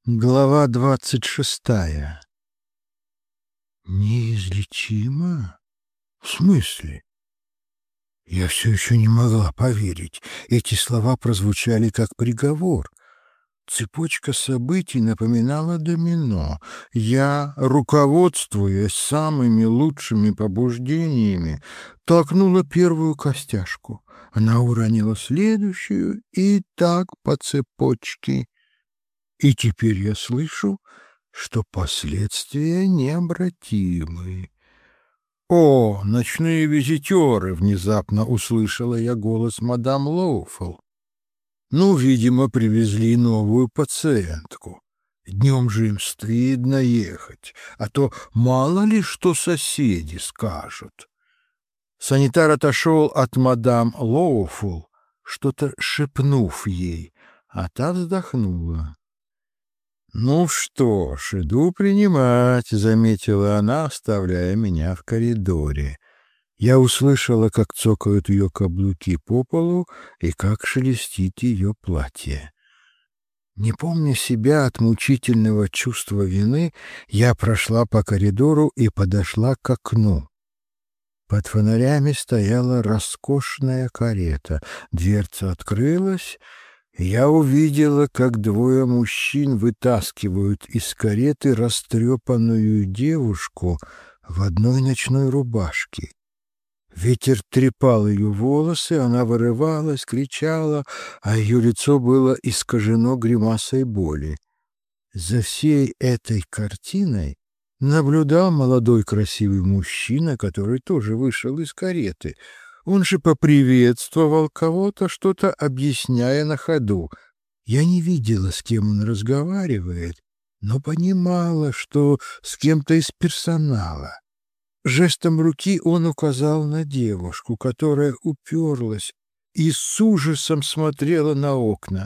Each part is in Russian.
Глава 26. Неизлечимо? В смысле? Я все еще не могла поверить. Эти слова прозвучали как приговор. Цепочка событий напоминала домино. Я, руководствуясь самыми лучшими побуждениями, толкнула первую костяшку. Она уронила следующую, и так по цепочке. И теперь я слышу, что последствия необратимы. «О, ночные визитеры!» — внезапно услышала я голос мадам Лоуфелл. «Ну, видимо, привезли новую пациентку. Днем же им стыдно ехать, а то мало ли что соседи скажут». Санитар отошел от мадам Лоуфелл, что-то шепнув ей, а та вздохнула. «Ну что ж, иду принимать», — заметила она, оставляя меня в коридоре. Я услышала, как цокают ее каблуки по полу и как шелестит ее платье. Не помня себя от мучительного чувства вины, я прошла по коридору и подошла к окну. Под фонарями стояла роскошная карета. Дверца открылась, и я увидела, как двое мужчин вытаскивают из кареты растрепанную девушку в одной ночной рубашке. Ветер трепал ее волосы, она вырывалась, кричала, а ее лицо было искажено гримасой боли. За всей этой картиной наблюдал молодой красивый мужчина, который тоже вышел из кареты. Он же поприветствовал кого-то, что-то объясняя на ходу. Я не видела, с кем он разговаривает, но понимала, что с кем-то из персонала. Жестом руки он указал на девушку, которая уперлась и с ужасом смотрела на окна.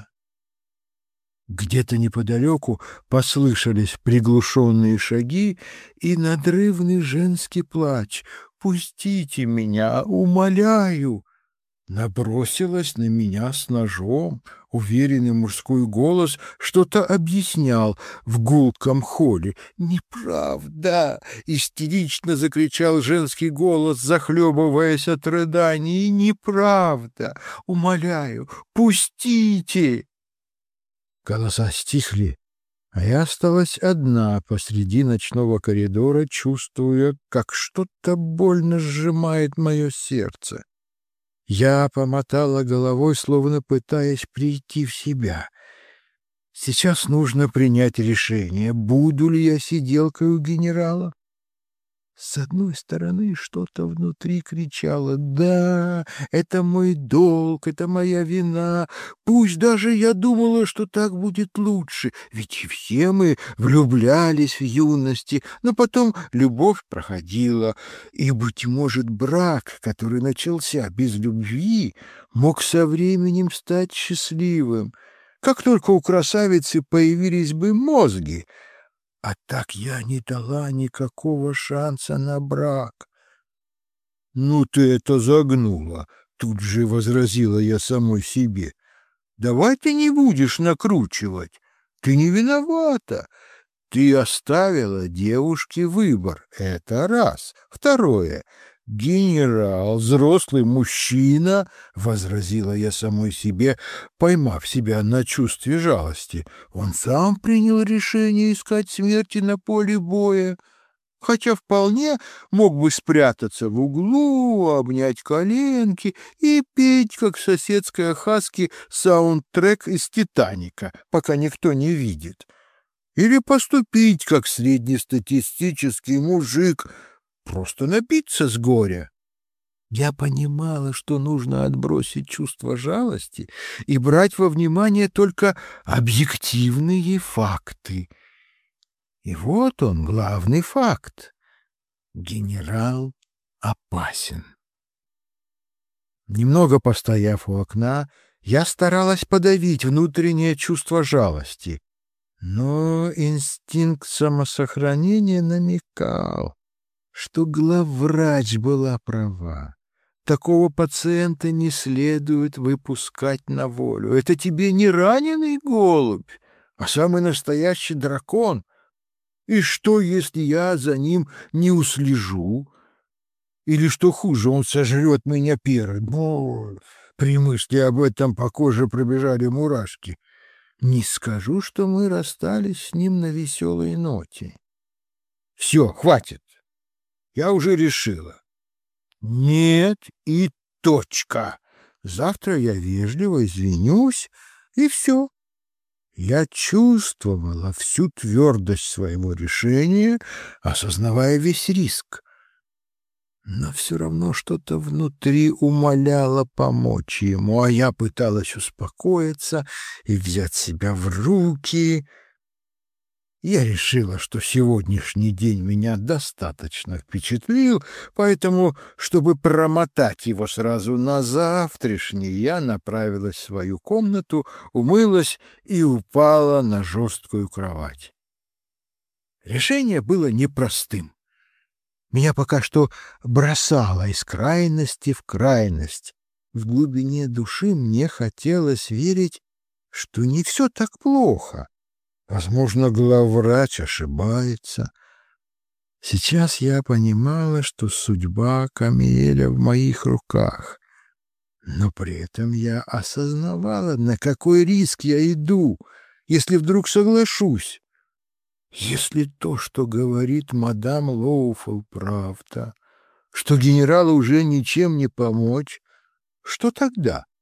Где-то неподалеку послышались приглушенные шаги и надрывный женский плач. «Пустите меня, умоляю!» Набросилась на меня с ножом. Уверенный мужской голос что-то объяснял в гулком холле. «Неправда!» — истерично закричал женский голос, захлебываясь от рыданий. «Неправда! Умоляю, пустите!» Голоса стихли, а я осталась одна посреди ночного коридора, чувствуя, как что-то больно сжимает мое сердце. Я помотала головой, словно пытаясь прийти в себя. Сейчас нужно принять решение, буду ли я сиделкой у генерала. С одной стороны, что-то внутри кричало: «Да, это мой долг, это моя вина. Пусть даже я думала, что так будет лучше, ведь и все мы влюблялись в юности, но потом любовь проходила, и, быть может, брак, который начался без любви, мог со временем стать счастливым. Как только у красавицы появились бы мозги, а так я не дала никакого шанса на брак». «Ну ты это загнула!» — тут же возразила я самой себе. «Давай ты не будешь накручивать. Ты не виновата. Ты оставила девушке выбор. Это раз. Второе. Генерал, взрослый мужчина, — возразила я самой себе, поймав себя на чувстве жалости. Он сам принял решение искать смерти на поле боя, хотя вполне мог бы спрятаться в углу, обнять коленки и петь, как в соседской хаски, саундтрек из «Титаника», пока никто не видит. Или поступить, как среднестатистический мужик, просто напиться с горя. Я понимала, что нужно отбросить чувство жалости и брать во внимание только объективные факты. И вот он, главный факт. Генерал опасен. Немного постояв у окна, я старалась подавить внутреннее чувство жалости, но инстинкт самосохранения намекал, что главврач была права. Такого пациента не следует выпускать на волю. Это тебе не раненый голубь, а самый настоящий дракон. И что, если я за ним не услежу? Или, что хуже, он сожрет меня первый? Бо! При мысли об этом по коже пробежали мурашки. Не скажу, что мы расстались с ним на веселой ноте. Все, хватит. Я уже решила. Нет и точка. Завтра я вежливо извинюсь, и все. Я чувствовала всю твердость своего решения, осознавая весь риск. Но все равно что-то внутри умоляло помочь ему, а я пыталась успокоиться и взять себя в руки. Я решила, что сегодняшний день меня достаточно впечатлил, поэтому, чтобы промотать его сразу на завтрашний, я направилась в свою комнату, умылась и упала на жесткую кровать. Решение было непростым. Меня пока что бросало из крайности в крайность. В глубине души мне хотелось верить, что не все так плохо. Возможно, главврач ошибается. Сейчас я понимала, что судьба Камиэля в моих руках, но при этом я осознавала, на какой риск я иду, если вдруг соглашусь. Если то, что говорит мадам Лоуфл, правда, что генералу уже ничем не помочь, что тогда?